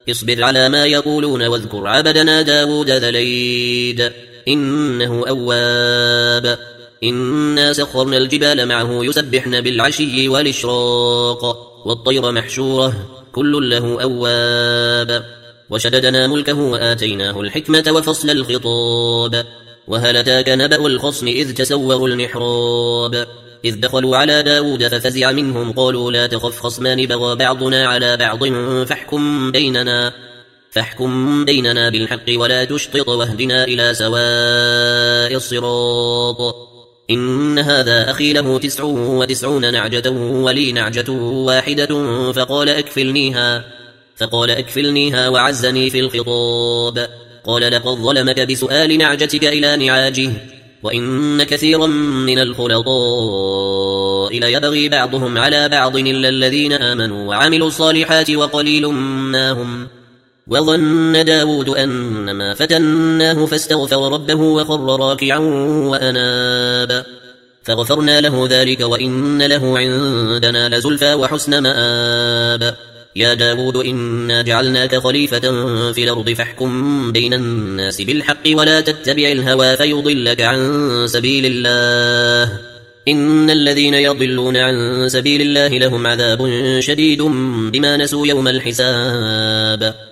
اصبر على ما يقولون واذكر عبدنا داود ذا الأيد إنه أواب إنا سخرنا الجبال معه يسبحن بالعشي والإشراق والطير محشورة كل له أواب وشددنا ملكه وآتيناه الحكمة وفصل الخطاب وهل أتاك نبأ الخصم إذ تسوروا المحراب إذ دخلوا على داود ففزع منهم قالوا لا تخف خصمان بغى بعضنا على بعض فاحكم بيننا بالحق ولا تشطط واهدنا إلى سواء الصراط إن هذا أخي له 99 نعجة ولي نعجة واحدة فقال أكفلنيها وعزني في الخطاب قال لقد ظلمك بسؤال نعجتك إلى نعاجه وإن كثيرا من الخلطاء ليبغي بعضهم على بعض إلا الذين آمنوا وعملوا الصالحات وقليل ما هم وظن داود أنما فتناه فاستغفر ربه وخر راكعا وأناب فغفرنا له ذلك وإن له عندنا لزلفى وحسن مآب يا داود إنا جعلناك خليفة في الأرض فاحكم بين الناس بالحق ولا تتبع الهوى فيضلك عن سبيل الله إن الذين يضلون عن سبيل الله لهم عذاب شديد بما نسوا يوم الحساب